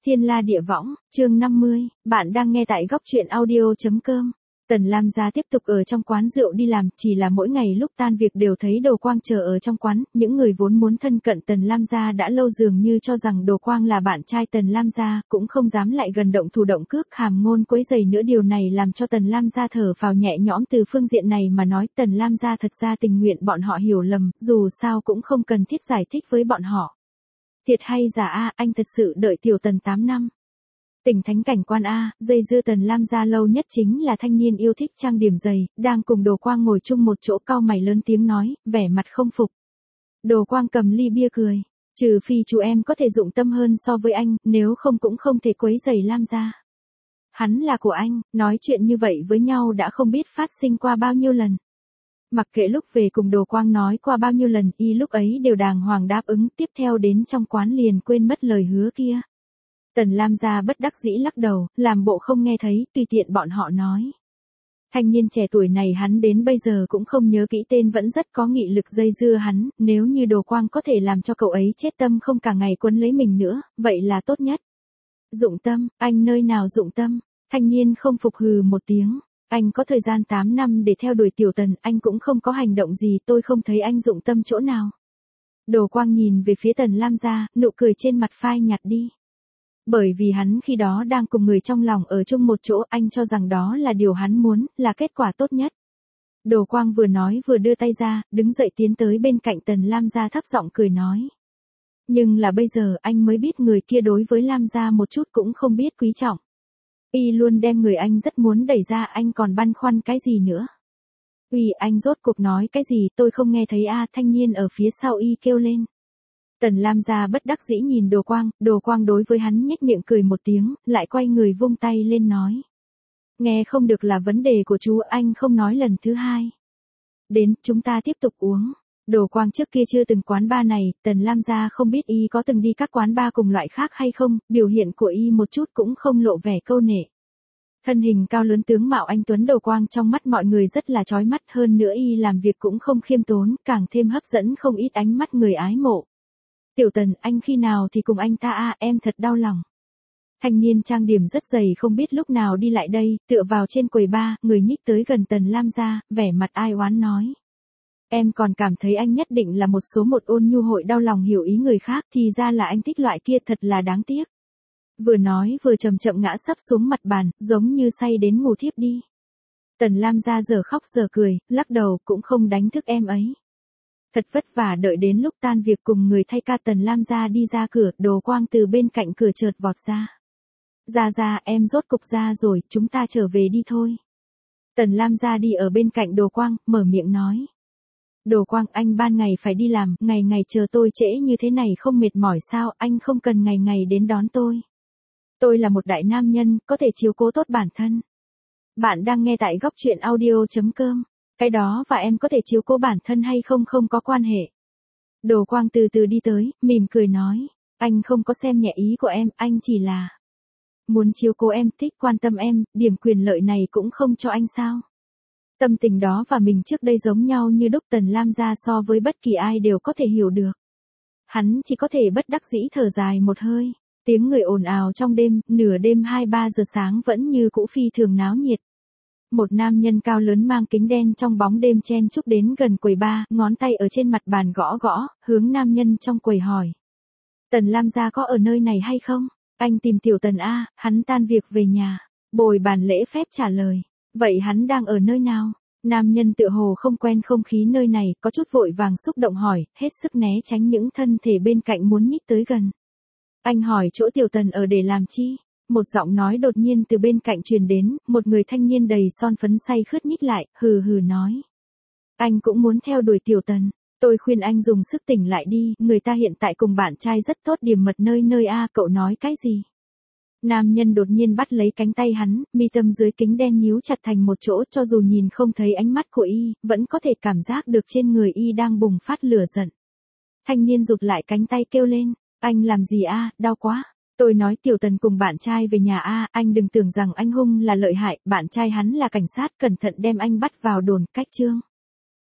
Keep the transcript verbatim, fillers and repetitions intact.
Thiên La Địa Võng, chương năm mươi, bạn đang nghe tại góc truyện audio.com. Tần Lam gia tiếp tục ở trong quán rượu đi làm, chỉ là mỗi ngày lúc tan việc đều thấy Đồ Quang chờ ở trong quán, những người vốn muốn thân cận Tần Lam gia đã lâu dường như cho rằng Đồ Quang là bạn trai Tần Lam gia, cũng không dám lại gần động thủ động cước hàm ngôn quấy rầy nữa. Điều này làm cho Tần Lam gia thở phào nhẹ nhõm. Từ phương diện này mà nói, Tần Lam gia thật ra tình nguyện bọn họ hiểu lầm, dù sao cũng không cần thiết giải thích với bọn họ. Thiệt hay giả a, anh thật sự đợi tiểu Tần tám năm. Tỉnh thánh cảnh quan a, dây dưa Tần Lam gia lâu nhất chính là thanh niên yêu thích trang điểm dày, đang cùng Đồ Quang ngồi chung một chỗ, cau mày lớn tiếng nói, vẻ mặt không phục. Đồ Quang cầm ly bia cười, trừ phi chú em có thể dụng tâm hơn so với anh, nếu không cũng không thể quấy rầy Lam gia. Hắn là của anh, nói chuyện như vậy với nhau đã không biết phát sinh qua bao nhiêu lần. Mặc kệ lúc về cùng Đồ Quang nói qua bao nhiêu lần, y lúc ấy đều đàng hoàng đáp ứng, tiếp theo đến trong quán liền quên mất lời hứa kia. Tần Lam gia bất đắc dĩ lắc đầu, làm bộ không nghe thấy, tùy tiện bọn họ nói. Thanh niên trẻ tuổi này hắn đến bây giờ cũng không nhớ kỹ tên, vẫn rất có nghị lực dây dưa hắn, nếu như Đồ Quang có thể làm cho cậu ấy chết tâm không cả ngày quấn lấy mình nữa, vậy là tốt nhất. Dụng tâm, anh nơi nào dụng tâm? Thanh niên không phục hừ một tiếng. Anh có thời gian tám năm để theo đuổi tiểu Tần, anh cũng không có hành động gì, tôi không thấy anh dụng tâm chỗ nào. Đồ Quang nhìn về phía Tần Lam gia, nụ cười trên mặt phai nhạt đi. Bởi vì hắn khi đó đang cùng người trong lòng ở chung một chỗ, anh cho rằng đó là điều hắn muốn, là kết quả tốt nhất. Đồ Quang vừa nói vừa đưa tay ra, đứng dậy tiến tới bên cạnh Tần Lam gia, thấp giọng cười nói. Nhưng là bây giờ anh mới biết người kia đối với Lam gia một chút cũng không biết quý trọng. Y luôn đem người anh rất muốn đẩy ra, anh còn băn khoăn cái gì nữa? Uy, anh rốt cuộc nói cái gì, tôi không nghe thấy a. Thanh niên ở phía sau y kêu lên. Tần Lam gia bất đắc dĩ nhìn Đồ Quang, Đồ Quang đối với hắn nhếch miệng cười một tiếng, lại quay người vung tay lên nói. Nghe không được là vấn đề của chú, anh không nói lần thứ hai. Đến, chúng ta tiếp tục uống. Đồ Quang trước kia chưa từng quán bar này, Tần Lam gia không biết y có từng đi các quán bar cùng loại khác hay không, biểu hiện của y một chút cũng không lộ vẻ câu nệ. Thân hình cao lớn tướng mạo anh tuấn Đồ Quang trong mắt mọi người rất là chói mắt, hơn nữa y làm việc cũng không khiêm tốn, càng thêm hấp dẫn không ít ánh mắt người ái mộ. Tiểu Tần, anh khi nào thì cùng anh ta a, em thật đau lòng. Thanh niên trang điểm rất dày không biết lúc nào đi lại đây, tựa vào trên quầy bar, người nhích tới gần Tần Lam gia, vẻ mặt ai oán nói. Em còn cảm thấy anh nhất định là một số một ôn nhu hội đau lòng hiểu ý người khác, thì ra là anh thích loại kia, thật là đáng tiếc. Vừa nói vừa chậm chậm ngã sấp xuống mặt bàn, giống như say đến ngủ thiếp đi. Tần Lam gia giờ khóc giờ cười, lắc đầu, cũng không đánh thức em ấy. Thật vất vả đợi đến lúc tan việc cùng người thay ca, Tần Lam gia đi ra cửa, Đồ Quang từ bên cạnh cửa chợt vọt ra. Ra ra, em rốt cục ra rồi, chúng ta trở về đi thôi. Tần Lam gia đi ở bên cạnh Đồ Quang, mở miệng nói. Đồ Quang, anh ban ngày phải đi làm, ngày ngày chờ tôi trễ như thế này không mệt mỏi sao, anh không cần ngày ngày đến đón tôi. Tôi là một đại nam nhân, có thể chiếu cố tốt bản thân. Bạn đang nghe tại góc truyện audio.com. Cái đó và em có thể chiếu cố bản thân hay không không có quan hệ. Đồ Quang từ từ đi tới, mỉm cười nói. Anh không có xem nhẹ ý của em, anh chỉ là muốn chiếu cố em, thích quan tâm em, điểm quyền lợi này cũng không cho anh sao. Tâm tình đó và mình trước đây giống nhau như đúc. Tần Lam gia so với bất kỳ ai đều có thể hiểu được. Hắn chỉ có thể bất đắc dĩ thở dài một hơi. Tiếng người ồn ào trong đêm, nửa đêm hai ba giờ sáng vẫn như cũ phi thường náo nhiệt. Một nam nhân cao lớn mang kính đen trong bóng đêm chen chúc đến gần quầy bar, ngón tay ở trên mặt bàn gõ gõ, hướng nam nhân trong quầy hỏi. Tần Lam gia có ở nơi này hay không? Anh tìm tiểu Tần a, hắn tan việc về nhà. Bồi bàn lễ phép trả lời. Vậy hắn đang ở nơi nào? Nam nhân tựa hồ không quen không khí nơi này, có chút vội vàng xúc động hỏi, hết sức né tránh những thân thể bên cạnh muốn nhích tới gần. Anh hỏi chỗ tiểu Tần ở để làm chi? Một giọng nói đột nhiên từ bên cạnh truyền đến, một người thanh niên đầy son phấn say khướt nhích lại, hừ hừ nói. Anh cũng muốn theo đuổi tiểu Tần, tôi khuyên anh dùng sức tỉnh lại đi, người ta hiện tại cùng bạn trai rất tốt, điểm mật nơi nơi a, cậu nói cái gì? Nam nhân đột nhiên bắt lấy cánh tay hắn, mi tâm dưới kính đen nhíu chặt thành một chỗ, cho dù nhìn không thấy ánh mắt của y, vẫn có thể cảm giác được trên người y đang bùng phát lửa giận. Thanh niên rụt lại cánh tay kêu lên, anh làm gì a, đau quá. Tôi nói tiểu Tần cùng bạn trai về nhà a, anh đừng tưởng rằng anh hung là lợi hại, bạn trai hắn là cảnh sát, cẩn thận đem anh bắt vào đồn, cách chương.